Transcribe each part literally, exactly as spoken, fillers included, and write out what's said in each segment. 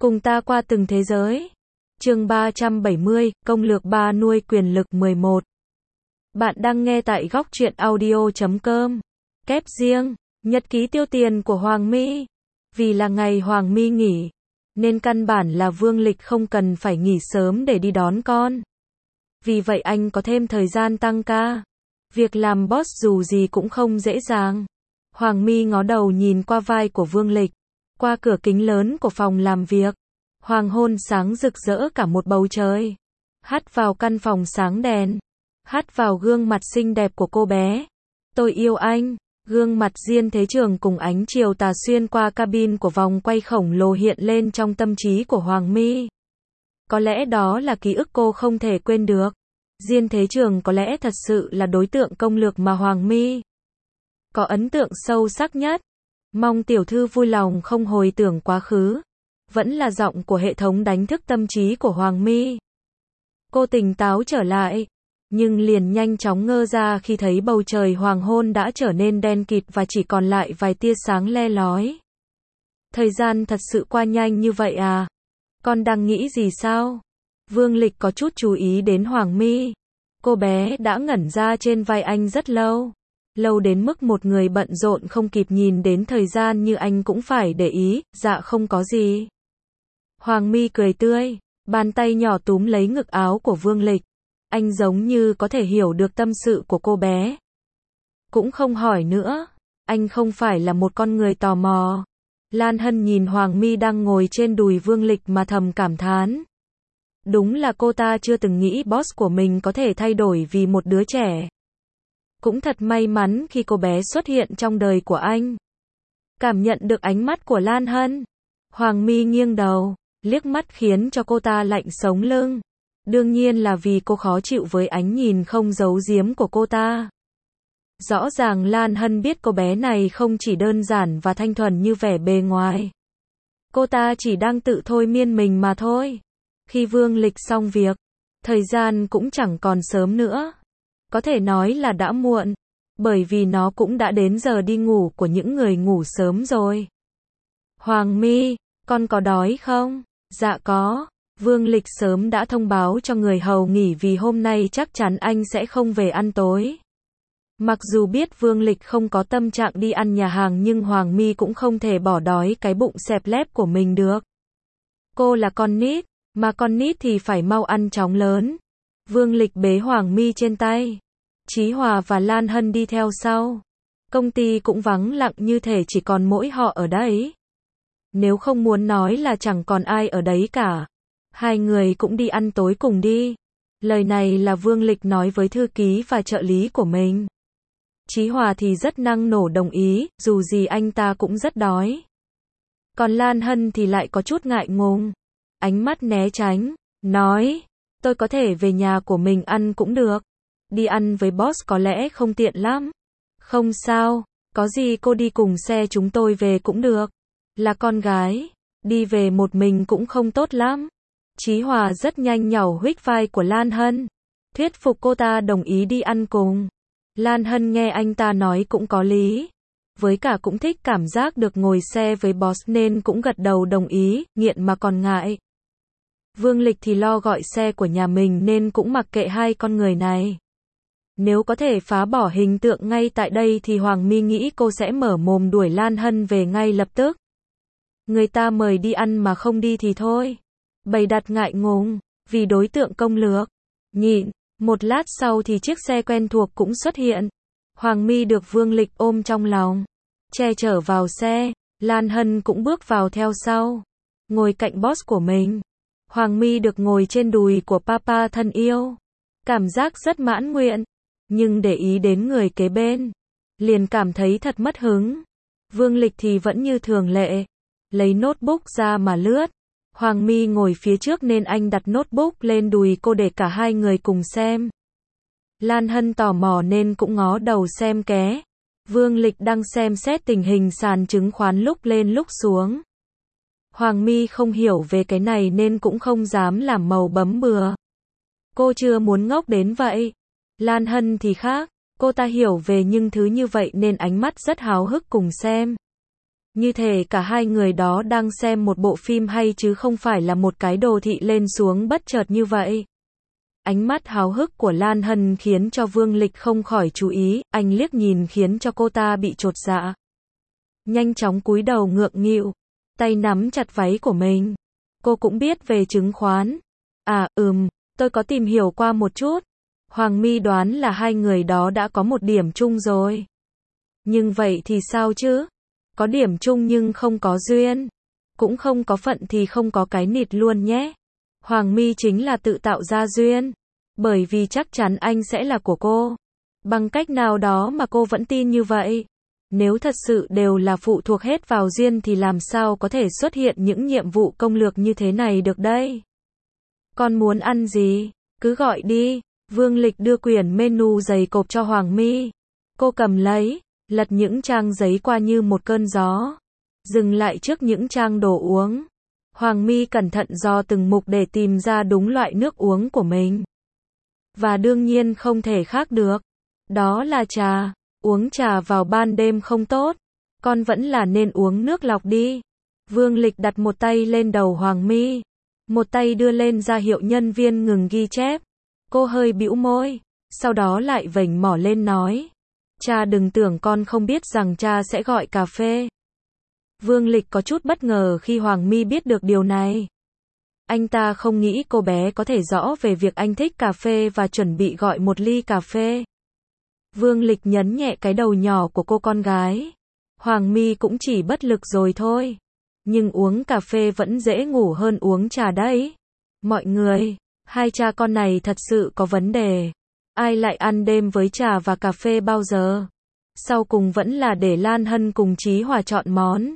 Cùng ta qua từng thế giới. Chương ba trăm bảy mươi, công lược ba nuôi quyền lực mười một. Bạn đang nghe tại góc truyện audio chấm com. Kép riêng, nhật ký tiêu tiền của Hoàng My. Vì là ngày Hoàng My nghỉ, nên căn bản là Vương Lịch không cần phải nghỉ sớm để đi đón con. Vì vậy anh có thêm thời gian tăng ca. Việc làm boss dù gì cũng không dễ dàng. Hoàng My ngó đầu nhìn qua vai của Vương Lịch, qua cửa kính lớn của phòng làm việc. Hoàng hôn sáng rực rỡ cả một bầu trời. Hắt vào căn phòng sáng đèn. Hắt vào gương mặt xinh đẹp của cô bé. Tôi yêu anh. Gương mặt Diên Thế Trường cùng ánh chiều tà xuyên qua cabin của vòng quay khổng lồ hiện lên trong tâm trí của Hoàng My. Có lẽ đó là ký ức cô không thể quên được. Diên Thế Trường có lẽ thật sự là đối tượng công lược mà Hoàng My có ấn tượng sâu sắc nhất. Mong tiểu thư vui lòng không hồi tưởng quá khứ. Vẫn là giọng của hệ thống đánh thức tâm trí của Hoàng My. Cô tỉnh táo trở lại, nhưng liền nhanh chóng ngơ ra khi thấy bầu trời hoàng hôn đã trở nên đen kịt và chỉ còn lại vài tia sáng le lói. Thời gian thật sự qua nhanh như vậy à? Con đang nghĩ gì sao? Vương Lịch có chút chú ý đến Hoàng My. Cô bé đã ngẩn ra trên vai anh rất lâu. Lâu đến mức một người bận rộn không kịp nhìn đến thời gian như anh cũng phải để ý. Dạ không có gì. Hoàng My cười tươi, bàn tay nhỏ túm lấy ngực áo của Vương Lịch. Anh giống như có thể hiểu được tâm sự của cô bé. Cũng không hỏi nữa, anh không phải là một con người tò mò. Lan Hân nhìn Hoàng My đang ngồi trên đùi Vương Lịch mà thầm cảm thán. Đúng là cô ta chưa từng nghĩ boss của mình có thể thay đổi vì một đứa trẻ. Cũng thật may mắn khi cô bé xuất hiện trong đời của anh. Cảm nhận được ánh mắt của Lan Hân, Hoàng My nghiêng đầu, liếc mắt khiến cho cô ta lạnh sống lưng. Đương nhiên là vì cô khó chịu với ánh nhìn không giấu giếm của cô ta. Rõ ràng Lan Hân biết cô bé này không chỉ đơn giản và thanh thuần như vẻ bề ngoài. Cô ta chỉ đang tự thôi miên mình mà thôi. Khi Vương Lịch xong việc, thời gian cũng chẳng còn sớm nữa. Có thể nói là đã muộn, bởi vì nó cũng đã đến giờ đi ngủ của những người ngủ sớm rồi. Hoàng My, con có đói không? Dạ có. Vương Lịch sớm đã thông báo cho người hầu nghỉ vì hôm nay chắc chắn anh sẽ không về ăn tối. Mặc dù biết Vương Lịch không có tâm trạng đi ăn nhà hàng nhưng Hoàng My cũng không thể bỏ đói cái bụng xẹp lép của mình được. Cô là con nít, mà con nít thì phải mau ăn chóng lớn. Vương Lịch bế Hoàng My trên tay. Chí Hòa và Lan Hân đi theo sau. Công ty cũng vắng lặng như thể chỉ còn mỗi họ ở đấy. Nếu không muốn nói là chẳng còn ai ở đấy cả. Hai người cũng đi ăn tối cùng đi. Lời này là Vương Lịch nói với thư ký và trợ lý của mình. Chí Hòa thì rất năng nổ đồng ý, dù gì anh ta cũng rất đói. Còn Lan Hân thì lại có chút ngại ngùng. Ánh mắt né tránh, nói, tôi có thể về nhà của mình ăn cũng được. Đi ăn với boss có lẽ không tiện lắm. Không sao, có gì cô đi cùng xe chúng tôi về cũng được. Là con gái, đi về một mình cũng không tốt lắm. Chí Hòa rất nhanh nhàu huých vai của Lan Hân, thuyết phục cô ta đồng ý đi ăn cùng. Lan Hân nghe anh ta nói cũng có lý, với cả cũng thích cảm giác được ngồi xe với boss nên cũng gật đầu đồng ý, nghiện mà còn ngại. Vương Lịch thì lo gọi xe của nhà mình nên cũng mặc kệ hai con người này. Nếu có thể phá bỏ hình tượng ngay tại đây thì Hoàng My nghĩ cô sẽ mở mồm đuổi Lan Hân về ngay lập tức. Người ta mời đi ăn mà không đi thì thôi. Bày đặt ngại ngùng, vì đối tượng công lược. Nhịn, một lát sau thì chiếc xe quen thuộc cũng xuất hiện. Hoàng My được Vương Lịch ôm trong lòng, che chở vào xe. Lan Hân cũng bước vào theo sau, ngồi cạnh boss của mình. Hoàng My được ngồi trên đùi của papa thân yêu. Cảm giác rất mãn nguyện, nhưng để ý đến người kế bên, liền cảm thấy thật mất hứng. Vương Lịch thì vẫn như thường lệ, lấy notebook ra mà lướt. Hoàng My ngồi phía trước nên anh đặt notebook lên đùi cô để cả hai người cùng xem. Lan Hân tò mò nên cũng ngó đầu xem ké. Vương Lịch đang xem xét tình hình sàn chứng khoán lúc lên lúc xuống. Hoàng My không hiểu về cái này nên cũng không dám làm màu bấm bừa. Cô chưa muốn ngốc đến vậy. Lan Hân thì khác, cô ta hiểu về những thứ như vậy nên ánh mắt rất háo hức cùng xem. Như thể cả hai người đó đang xem một bộ phim hay chứ không phải là một cái đồ thị lên xuống bất chợt như vậy. Ánh mắt háo hức của Lan Hân khiến cho Vương Lịch không khỏi chú ý, anh liếc nhìn khiến cho cô ta bị chột dạ. Nhanh chóng cúi đầu ngượng nghịu, tay nắm chặt váy của mình. Cô cũng biết về chứng khoán. À, ừm, tôi có tìm hiểu qua một chút. Hoàng My đoán là hai người đó đã có một điểm chung rồi. Nhưng vậy thì sao chứ? Có điểm chung nhưng không có duyên. Cũng không có phận thì không có cái nịt luôn nhé. Hoàng My chính là tự tạo ra duyên. Bởi vì chắc chắn anh sẽ là của cô. Bằng cách nào đó mà cô vẫn tin như vậy. Nếu thật sự đều là phụ thuộc hết vào duyên thì làm sao có thể xuất hiện những nhiệm vụ công lược như thế này được đây? Con muốn ăn gì? Cứ gọi đi. Vương Lịch đưa quyển menu dày cộp cho Hoàng My. Cô cầm lấy, lật những trang giấy qua như một cơn gió. Dừng lại trước những trang đồ uống. Hoàng My cẩn thận dò từng mục để tìm ra đúng loại nước uống của mình. Và đương nhiên không thể khác được. Đó là trà. Uống trà vào ban đêm không tốt. Con vẫn là nên uống nước lọc đi. Vương Lịch đặt một tay lên đầu Hoàng My. Một tay đưa lên ra hiệu nhân viên ngừng ghi chép. Cô hơi bĩu môi. Sau đó lại vểnh mỏ lên nói. Cha đừng tưởng con không biết rằng cha sẽ gọi cà phê. Vương Lịch có chút bất ngờ khi Hoàng My biết được điều này. Anh ta không nghĩ cô bé có thể rõ về việc anh thích cà phê và chuẩn bị gọi một ly cà phê. Vương Lịch nhấn nhẹ cái đầu nhỏ của cô con gái. Hoàng My cũng chỉ bất lực rồi thôi. Nhưng uống cà phê vẫn dễ ngủ hơn uống trà đấy. Mọi người, hai cha con này thật sự có vấn đề. Ai lại ăn đêm với trà và cà phê bao giờ? Sau cùng vẫn là để Lan Hân cùng Chí Hòa chọn món.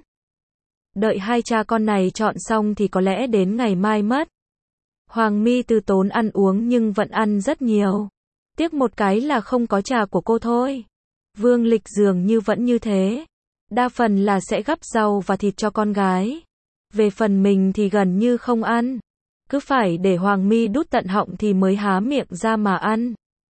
Đợi hai cha con này chọn xong thì có lẽ đến ngày mai mất. Hoàng My từ tốn ăn uống nhưng vẫn ăn rất nhiều. Tiếc một cái là không có trà của cô thôi. Vương Lịch dường như vẫn như thế. Đa phần là sẽ gắp rau và thịt cho con gái. Về phần mình thì gần như không ăn. Cứ phải để Hoàng My đút tận họng thì mới há miệng ra mà ăn.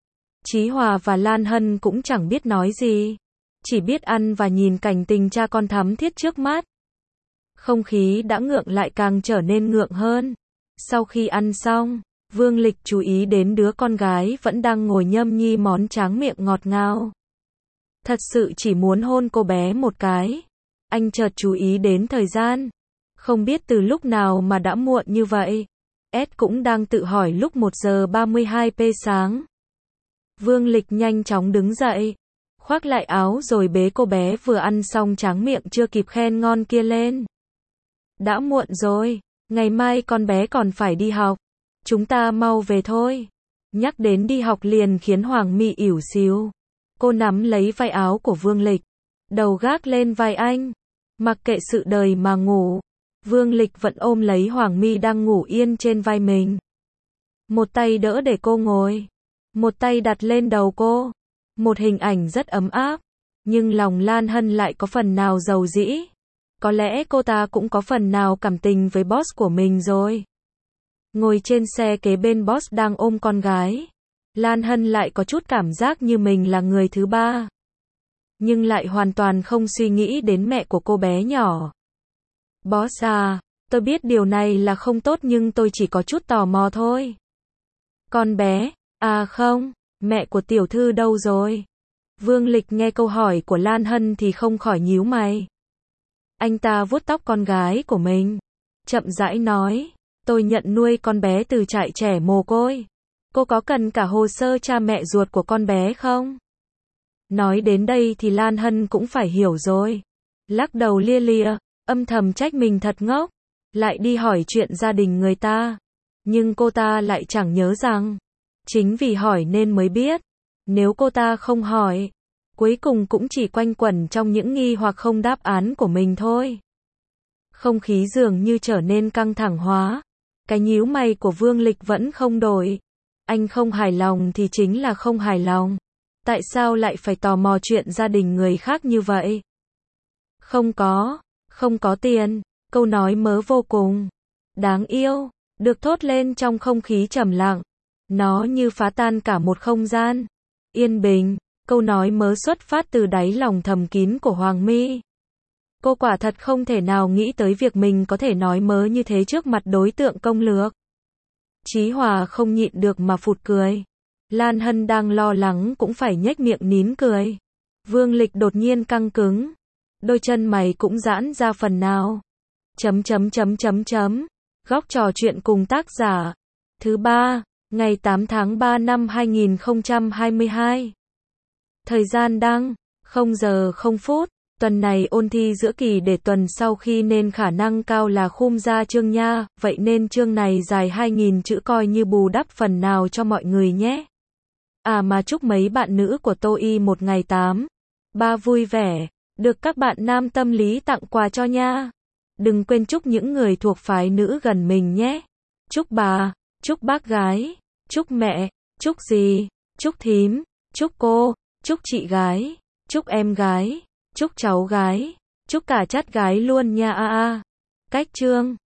Chí Hòa và Lan Hân cũng chẳng biết nói gì. Chỉ biết ăn và nhìn cảnh tình cha con thắm thiết trước mắt. Không khí đã ngượng lại càng trở nên ngượng hơn. Sau khi ăn xong, Vương Lịch chú ý đến đứa con gái vẫn đang ngồi nhâm nhi món tráng miệng ngọt ngào. Thật sự chỉ muốn hôn cô bé một cái. Anh chợt chú ý đến thời gian. Không biết từ lúc nào mà đã muộn như vậy. Ed cũng đang tự hỏi lúc một giờ ba mươi hai phút sáng. Vương Lịch nhanh chóng đứng dậy. Khoác lại áo rồi bế cô bé vừa ăn xong tráng miệng chưa kịp khen ngon kia lên. Đã muộn rồi. Ngày mai con bé còn phải đi học. Chúng ta mau về thôi. Nhắc đến đi học liền khiến Hoàng My ỉu xìu. Cô nắm lấy vai áo của Vương Lịch. Đầu gác lên vai anh. Mặc kệ sự đời mà ngủ. Vương Lịch vẫn ôm lấy Hoàng My đang ngủ yên trên vai mình. Một tay đỡ để cô ngồi. Một tay đặt lên đầu cô. Một hình ảnh rất ấm áp. Nhưng lòng Lan Hân lại có phần nào dầu dĩ. Có lẽ cô ta cũng có phần nào cảm tình với boss của mình rồi. Ngồi trên xe kế bên boss đang ôm con gái. Lan Hân lại có chút cảm giác như mình là người thứ ba. Nhưng lại hoàn toàn không suy nghĩ đến mẹ của cô bé nhỏ. Boss à, tôi biết điều này là không tốt nhưng tôi chỉ có chút tò mò thôi. Con bé, à không, mẹ của tiểu thư đâu rồi? Vương Lịch nghe câu hỏi của Lan Hân thì không khỏi nhíu mày. Anh ta vuốt tóc con gái của mình. Chậm rãi nói, tôi nhận nuôi con bé từ trại trẻ mồ côi. Cô có cần cả hồ sơ cha mẹ ruột của con bé không? Nói đến đây thì Lan Hân cũng phải hiểu rồi. Lắc đầu lia lịa, âm thầm trách mình thật ngốc. Lại đi hỏi chuyện gia đình người ta. Nhưng cô ta lại chẳng nhớ rằng. Chính vì hỏi nên mới biết. Nếu cô ta không hỏi, cuối cùng cũng chỉ quanh quẩn trong những nghi hoặc không đáp án của mình thôi. Không khí dường như trở nên căng thẳng hóa. Cái nhíu mày của Vương Lịch vẫn không đổi. Anh không hài lòng thì chính là không hài lòng. Tại sao lại phải tò mò chuyện gia đình người khác như vậy? Không có, không có tiền. Câu nói mớ vô cùng đáng yêu, được thốt lên trong không khí trầm lặng. Nó như phá tan cả một không gian yên bình. Câu nói mớ xuất phát từ đáy lòng thầm kín của Hoàng My. Cô quả thật không thể nào nghĩ tới việc mình có thể nói mớ như thế trước mặt đối tượng công lược. Chí Hòa không nhịn được mà phụt cười. Lan Hân đang lo lắng cũng phải nhếch miệng nín cười. Vương Lịch đột nhiên căng cứng. Đôi chân mày cũng giãn ra phần nào. Chấm chấm chấm chấm chấm. Góc trò chuyện cùng tác giả. Thứ ba, ngày tám tháng ba năm hai nghìn không trăm hai mươi hai. Thời gian đăng, không giờ không phút. Tuần này ôn thi giữa kỳ để tuần sau khi nên khả năng cao là khum ra chương nha, vậy nên chương này dài hai nghìn chữ coi như bù đắp phần nào cho mọi người nhé. À mà chúc mấy bạn nữ của Tô Y một ngày tám ba vui vẻ, được các bạn nam tâm lý tặng quà cho nha. Đừng quên chúc những người thuộc phái nữ gần mình nhé. Chúc bà, chúc bác gái, chúc mẹ, chúc dì, chúc thím, chúc cô, chúc chị gái, chúc em gái, chúc cháu gái, chúc cả chát gái luôn nha a a. Cách chương